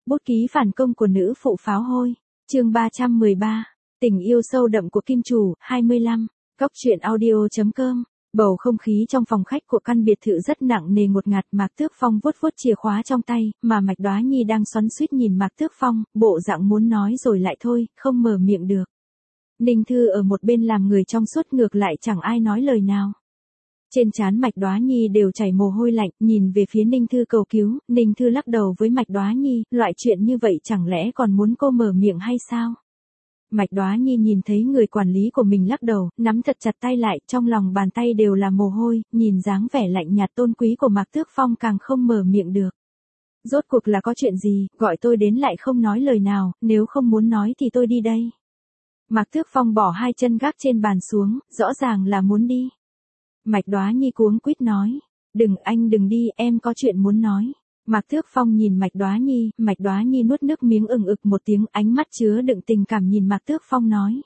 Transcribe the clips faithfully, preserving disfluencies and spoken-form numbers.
Bút ký phản công của nữ phụ pháo hôi. Chương ba trăm mười ba. Tình yêu sâu đậm của kim chủ. hai mươi lăm. Góc truyện audio chấm com. Bầu không khí trong phòng khách của căn biệt thự rất nặng nề ngột ngạt. Mạc Tước Phong vuốt vuốt chìa khóa trong tay, mà Mạch Đóa Nhi đang xoắn xuýt nhìn Mạc Tước Phong, bộ dạng muốn nói rồi lại thôi, không mở miệng được. Ninh Thư ở một bên làm người trong suốt, ngược lại chẳng ai nói lời nào. Trên trán Mạch Đóa Nhi đều chảy mồ hôi lạnh, nhìn về phía Ninh Thư cầu cứu. Ninh Thư lắc đầu với Mạch Đóa Nhi, loại chuyện như vậy chẳng lẽ còn muốn cô mở miệng hay sao? Mạch Đóa Nhi nhìn thấy người quản lý của mình lắc đầu, nắm thật chặt tay lại, trong lòng bàn tay đều là mồ hôi, nhìn dáng vẻ lạnh nhạt tôn quý của Mạc Tước Phong càng không mở miệng được. Rốt cuộc là có chuyện gì, gọi tôi đến lại không nói lời nào, nếu không muốn nói thì tôi đi đây. Mạc Tước Phong bỏ hai chân gác trên bàn xuống, rõ ràng là muốn đi. Mạch Đóa Nhi cuống quýt nói, đừng anh đừng đi, em có chuyện muốn nói. Mạc Tước Phong nhìn Mạch Đóa Nhi, Mạch Đóa Nhi nuốt nước miếng ừng ực một tiếng, ánh mắt chứa đựng tình cảm nhìn Mạc Tước Phong nói.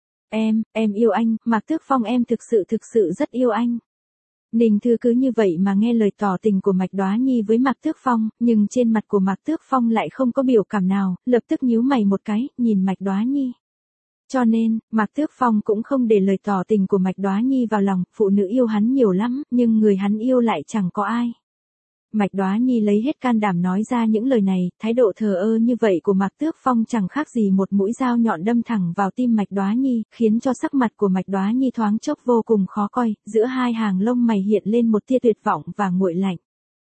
Em, em yêu anh, Mạc Tước Phong em thực sự thực sự rất yêu anh. Ninh Thư cứ như vậy mà nghe lời tỏ tình của Mạch Đóa Nhi với Mạc Tước Phong, nhưng trên mặt của Mạc Tước Phong lại không có biểu cảm nào, lập tức nhíu mày một cái, nhìn Mạch Đóa Nhi. Cho nên, Mạc Tước Phong cũng không để lời tỏ tình của Mạch Đóa Nhi vào lòng, phụ nữ yêu hắn nhiều lắm, nhưng người hắn yêu lại chẳng có ai. Mạch Đóa Nhi lấy hết can đảm nói ra những lời này, thái độ thờ ơ như vậy của Mạc Tước Phong chẳng khác gì một mũi dao nhọn đâm thẳng vào tim Mạch Đóa Nhi, khiến cho sắc mặt của Mạch Đóa Nhi thoáng chốc vô cùng khó coi, giữa hai hàng lông mày hiện lên một tia tuyệt vọng và nguội lạnh.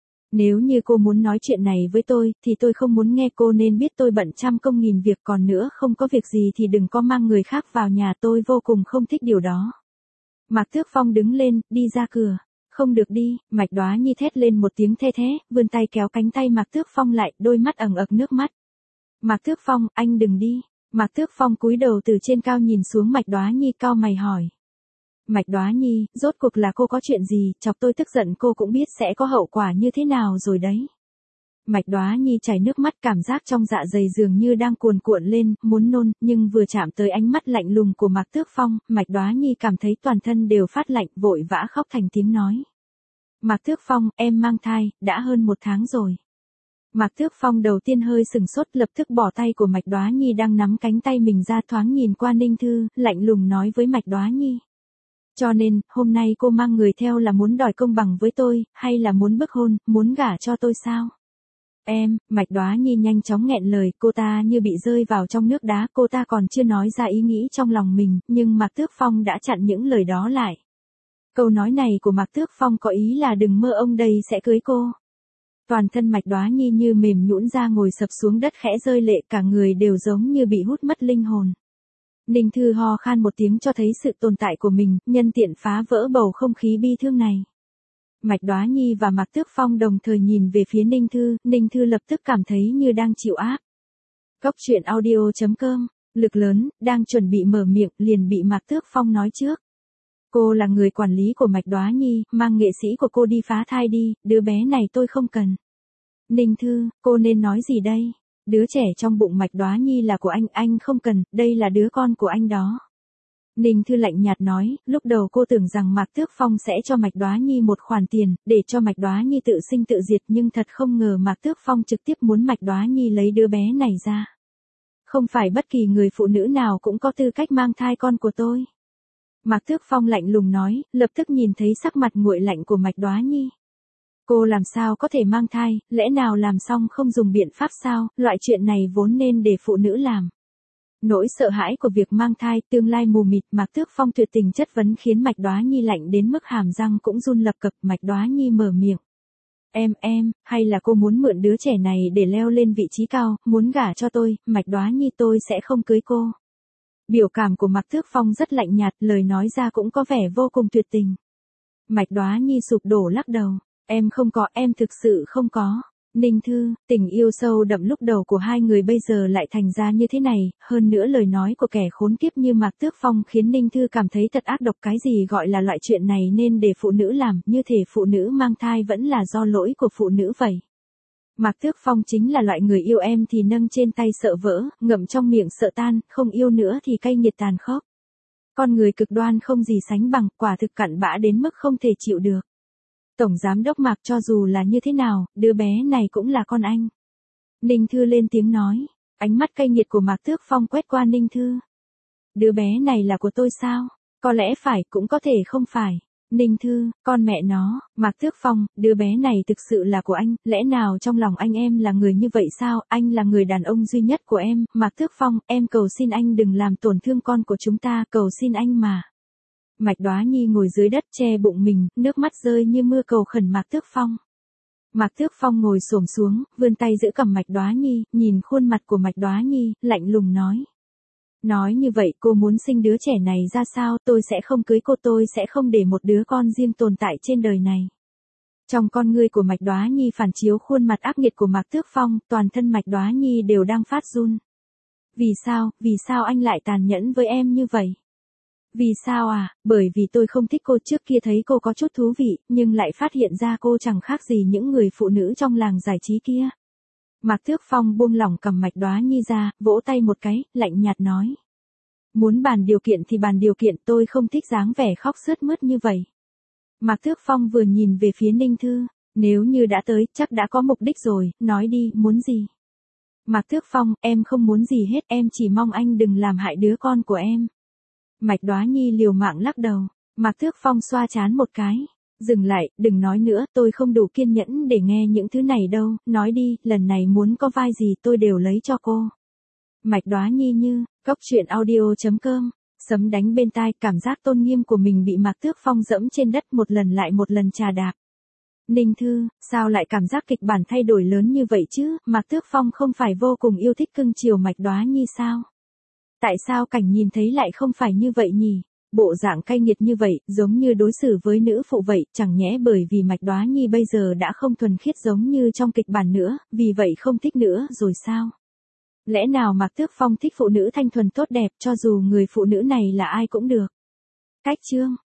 Nếu như cô muốn nói chuyện này với tôi, thì tôi không muốn nghe, cô nên biết tôi bận trăm công nghìn việc, còn nữa không có việc gì thì đừng có mang người khác vào nhà, tôi vô cùng không thích điều đó. Mạc Tước Phong đứng lên, đi ra cửa. Không được đi, Mạch Đóa Nhi thét lên một tiếng the thé, vươn tay kéo cánh tay Mạc Tước Phong lại, đôi mắt ẩn ực nước mắt. Mạc Tước Phong, anh đừng đi. Mạc Tước Phong cúi đầu từ trên cao nhìn xuống Mạch Đóa Nhi, cau mày hỏi. Mạch Đóa Nhi, rốt cuộc là cô có chuyện gì, chọc tôi tức giận cô cũng biết sẽ có hậu quả như thế nào rồi đấy. Mạch Đóa Nhi chảy nước mắt, cảm giác trong dạ dày dường như đang cuồn cuộn lên, muốn nôn, nhưng vừa chạm tới ánh mắt lạnh lùng của Mạc Tước Phong, Mạch Đóa Nhi cảm thấy toàn thân đều phát lạnh, vội vã khóc thành tiếng nói. Mạc Tước Phong, em mang thai, đã hơn một tháng rồi. Mạc Tước Phong đầu tiên hơi sừng sốt, lập tức bỏ tay của Mạch Đóa Nhi đang nắm cánh tay mình ra, thoáng nhìn qua Ninh Thư, lạnh lùng nói với Mạch Đóa Nhi. Cho nên, hôm nay cô mang người theo là muốn đòi công bằng với tôi, hay là muốn bức hôn, muốn gả cho tôi sao? Em, Mạch Đóa Nhi nhanh chóng nghẹn lời, cô ta như bị rơi vào trong nước đá, cô ta còn chưa nói ra ý nghĩ trong lòng mình, nhưng Mạc Tước Phong đã chặn những lời đó lại. Câu nói này của Mạc Tước Phong có ý là đừng mơ ông đây sẽ cưới cô. Toàn thân Mạch Đóa Nhi như mềm nhũn ra, ngồi sập xuống đất khẽ rơi lệ, cả người đều giống như bị hút mất linh hồn. Ninh Thư ho khan một tiếng cho thấy sự tồn tại của mình, nhân tiện phá vỡ bầu không khí bi thương này. Mạch Đóa Nhi và Mạc Tước Phong đồng thời nhìn về phía Ninh Thư, Ninh Thư lập tức cảm thấy như đang chịu áp. Góc truyện audio chấm com, lực lớn, đang chuẩn bị mở miệng, liền bị Mạc Tước Phong nói trước. Cô là người quản lý của Mạch Đóa Nhi, mang nghệ sĩ của cô đi phá thai đi, đứa bé này tôi không cần. Ninh Thư, cô nên nói gì đây? Đứa trẻ trong bụng Mạch Đóa Nhi là của anh, anh không cần, đây là đứa con của anh đó. Ninh Thư lạnh nhạt nói, lúc đầu cô tưởng rằng Mạc Tước Phong sẽ cho Mạch Đóa Nhi một khoản tiền, để cho Mạch Đóa Nhi tự sinh tự diệt, nhưng thật không ngờ Mạc Tước Phong trực tiếp muốn Mạch Đóa Nhi lấy đứa bé này ra. Không phải bất kỳ người phụ nữ nào cũng có tư cách mang thai con của tôi. Mạc Tước Phong lạnh lùng nói, lập tức nhìn thấy sắc mặt nguội lạnh của Mạch Đóa Nhi. Cô làm sao có thể mang thai, lẽ nào làm xong không dùng biện pháp sao, loại chuyện này vốn nên để phụ nữ làm. Nỗi sợ hãi của việc mang thai, tương lai mù mịt, Mạc Tước Phong tuyệt tình chất vấn khiến Mạch Đóa Nhi lạnh đến mức hàm răng cũng run lập cập. Mạch Đóa Nhi mở miệng. Em em, hay là cô muốn mượn đứa trẻ này để leo lên vị trí cao, muốn gả cho tôi, Mạch Đóa Nhi tôi sẽ không cưới cô. Biểu cảm của Mạc Tước Phong rất lạnh nhạt, lời nói ra cũng có vẻ vô cùng tuyệt tình. Mạch Đóa Nhi sụp đổ lắc đầu. Em không có, em thực sự không có. Ninh Thư, tình yêu sâu đậm lúc đầu của hai người bây giờ lại thành ra như thế này, hơn nữa lời nói của kẻ khốn kiếp như Mạc Tước Phong khiến Ninh Thư cảm thấy thật ác độc, cái gì gọi là loại chuyện này nên để phụ nữ làm, như thể phụ nữ mang thai vẫn là do lỗi của phụ nữ vậy. Mạc Tước Phong chính là loại người yêu em thì nâng trên tay sợ vỡ, ngậm trong miệng sợ tan, không yêu nữa thì cay nghiệt tàn khốc. Con người cực đoan không gì sánh bằng, quả thực cặn bã đến mức không thể chịu được. Tổng giám đốc Mạc, cho dù là như thế nào, đứa bé này cũng là con anh. Ninh Thư lên tiếng nói. Ánh mắt cay nghiệt của Mạc Tước Phong quét qua Ninh Thư. Đứa bé này là của tôi sao? Có lẽ phải, cũng có thể không phải. Ninh Thư, con mẹ nó, Mạc Tước Phong, đứa bé này thực sự là của anh, lẽ nào trong lòng anh em là người như vậy sao? Anh là người đàn ông duy nhất của em, Mạc Tước Phong, em cầu xin anh đừng làm tổn thương con của chúng ta, cầu xin anh mà. Mạch Đóa Nhi ngồi dưới đất che bụng mình, nước mắt rơi như mưa cầu khẩn Mạc Tước Phong. Mạc Tước Phong ngồi xổm xuống, vươn tay giữ cầm Mạch Đóa Nhi, nhìn khuôn mặt của Mạch Đóa Nhi, lạnh lùng nói. Nói như vậy cô muốn sinh đứa trẻ này ra sao, tôi sẽ không cưới cô, tôi sẽ không để một đứa con riêng tồn tại trên đời này. Trong con ngươi của Mạch Đóa Nhi phản chiếu khuôn mặt ác nghiệt của Mạc Tước Phong, toàn thân Mạch Đóa Nhi đều đang phát run. Vì sao, vì sao anh lại tàn nhẫn với em như vậy? Vì sao à, bởi vì tôi không thích cô, trước kia thấy cô có chút thú vị, nhưng lại phát hiện ra cô chẳng khác gì những người phụ nữ trong làng giải trí kia. Mạc Tước Phong buông lỏng cầm Mạch Đóa Nhi ra, vỗ tay một cái, lạnh nhạt nói. Muốn bàn điều kiện thì bàn điều kiện, tôi không thích dáng vẻ khóc sướt mướt như vậy. Mạc Tước Phong vừa nhìn về phía Ninh Thư, nếu như đã tới, chắc đã có mục đích rồi, nói đi, muốn gì? Mạc Tước Phong, em không muốn gì hết, em chỉ mong anh đừng làm hại đứa con của em. Mạch Đóa Nhi liều mạng lắc đầu, Mạc Tước Phong xoa trán một cái. Dừng lại, đừng nói nữa, tôi không đủ kiên nhẫn để nghe những thứ này đâu, nói đi, lần này muốn có vai gì tôi đều lấy cho cô. Mạch Đóa Nhi như, cốc truyện audio chấm com, sấm đánh bên tai, cảm giác tôn nghiêm của mình bị Mạc Tước Phong dẫm trên đất một lần lại một lần trà đạp. Ninh Thư, sao lại cảm giác kịch bản thay đổi lớn như vậy chứ, Mạc Tước Phong không phải vô cùng yêu thích cưng chiều Mạch Đóa Nhi sao? Tại sao cảnh nhìn thấy lại không phải như vậy nhỉ? Bộ dạng cay nghiệt như vậy, giống như đối xử với nữ phụ vậy, chẳng nhẽ bởi vì Mạch Đóa Nhi bây giờ đã không thuần khiết giống như trong kịch bản nữa, vì vậy không thích nữa rồi sao? Lẽ nào Mạc Tước Phong thích phụ nữ thanh thuần tốt đẹp cho dù người phụ nữ này là ai cũng được? Cách chương